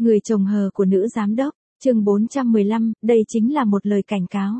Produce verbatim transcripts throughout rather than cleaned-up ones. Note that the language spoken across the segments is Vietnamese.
Người chồng hờ của nữ giám đốc, chương bốn trăm mười lăm, đây chính là một lời cảnh cáo.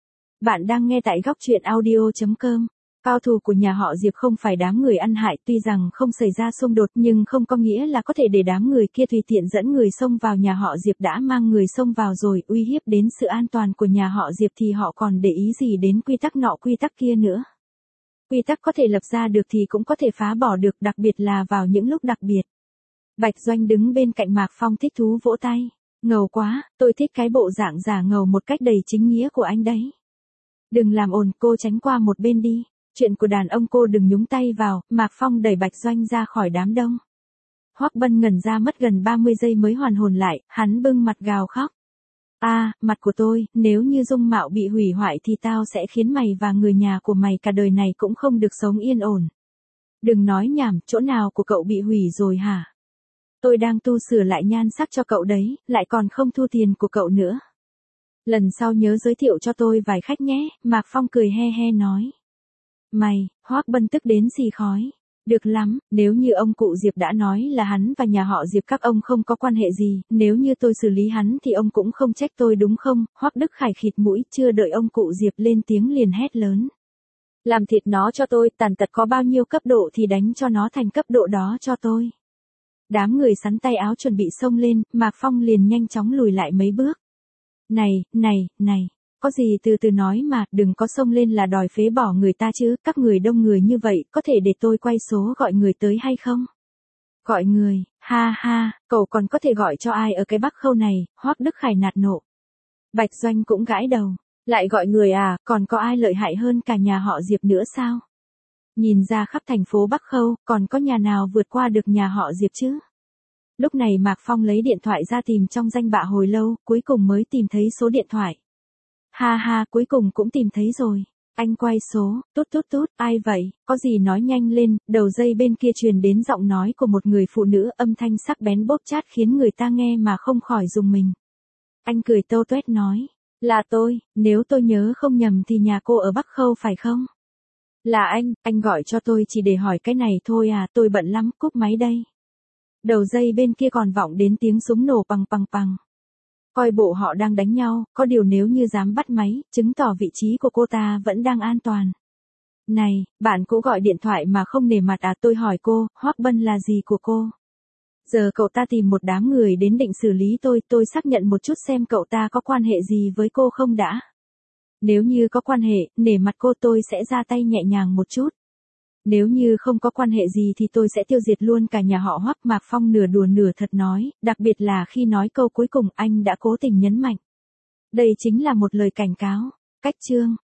Bạn đang nghe tại góc truyện audio chấm com. Cao thủ của nhà họ Diệp không phải đám người ăn hại, tuy rằng không xảy ra xung đột nhưng không có nghĩa là có thể để đám người kia tùy tiện dẫn người xông vào nhà họ Diệp. Đã mang người xông vào rồi, uy hiếp đến sự an toàn của nhà họ Diệp thì họ còn để ý gì đến quy tắc nọ quy tắc kia nữa. Quy tắc có thể lập ra được thì cũng có thể phá bỏ được, đặc biệt là vào những lúc đặc biệt. Bạch Doanh đứng bên cạnh Mạc Phong thích thú vỗ tay. Ngầu quá, tôi thích cái bộ dạng giả ngầu một cách đầy chính nghĩa của anh đấy. Đừng làm ồn, cô tránh qua một bên đi. Chuyện của đàn ông cô đừng nhúng tay vào. Mạc Phong đẩy Bạch Doanh ra khỏi đám đông. Hoắc Bân ngẩn ra mất gần ba mươi giây mới hoàn hồn lại, hắn bưng mặt gào khóc. A, à, mặt của tôi, nếu như dung mạo bị hủy hoại thì tao sẽ khiến mày và người nhà của mày cả đời này cũng không được sống yên ổn. Đừng nói nhảm, chỗ nào của cậu bị hủy rồi hả? Tôi đang tu sửa lại nhan sắc cho cậu đấy, lại còn không thu tiền của cậu nữa. Lần sau nhớ giới thiệu cho tôi vài khách nhé, Mạc Phong cười he he nói. Mày, Hoắc Bân tức đến xì khói. Được lắm, nếu như ông cụ Diệp đã nói là hắn và nhà họ Diệp các ông không có quan hệ gì, nếu như tôi xử lý hắn thì ông cũng không trách tôi đúng không? Hoắc Đức Khải khịt mũi, chưa đợi ông cụ Diệp lên tiếng liền hét lớn. Làm thịt nó cho tôi, tàn tật có bao nhiêu cấp độ thì đánh cho nó thành cấp độ đó cho tôi. Đám người sắn tay áo chuẩn bị xông lên, Mạc Phong liền nhanh chóng lùi lại mấy bước. Này, này, này, có gì từ từ nói mà, đừng có xông lên là đòi phế bỏ người ta chứ, các người đông người như vậy, có thể để tôi quay số gọi người tới hay không? Gọi người, ha ha, cậu còn có thể gọi cho ai ở cái Bắc Khâu này? Hoắc Đức Khải nạt nộ. Bạch Doanh cũng gãi đầu, lại gọi người à, còn có ai lợi hại hơn cả nhà họ Diệp nữa sao? Nhìn ra khắp thành phố Bắc Khâu, còn có nhà nào vượt qua được nhà họ Diệp chứ? Lúc này Mạc Phong lấy điện thoại ra tìm trong danh bạ hồi lâu, cuối cùng mới tìm thấy số điện thoại. Ha ha, cuối cùng cũng tìm thấy rồi. Anh quay số, tút tút tút, ai vậy, có gì nói nhanh lên. Đầu dây bên kia truyền đến giọng nói của một người phụ nữ, âm thanh sắc bén bóp chát khiến người ta nghe mà không khỏi rùng mình. Anh cười tâu tuét nói, là tôi, nếu tôi nhớ không nhầm thì nhà cô ở Bắc Khâu phải không? Là anh, anh gọi cho tôi chỉ để hỏi cái này thôi à, tôi bận lắm, cúp máy đây. Đầu dây bên kia còn vọng đến tiếng súng nổ pằng pằng pằng. Coi bộ họ đang đánh nhau, có điều nếu như dám bắt máy, chứng tỏ vị trí của cô ta vẫn đang an toàn. Này, bạn cũng gọi điện thoại mà không nể mặt à, tôi hỏi cô, Hoắc Bân là gì của cô? Giờ cậu ta tìm một đám người đến định xử lý tôi, tôi xác nhận một chút xem cậu ta có quan hệ gì với cô không đã. Nếu như có quan hệ, nể mặt cô tôi sẽ ra tay nhẹ nhàng một chút. Nếu như không có quan hệ gì thì tôi sẽ tiêu diệt luôn cả nhà họ Hoắc. Mạc Phong nửa đùa nửa thật nói, đặc biệt là khi nói câu cuối cùng anh đã cố tình nhấn mạnh. Đây chính là một lời cảnh cáo. Cách chương.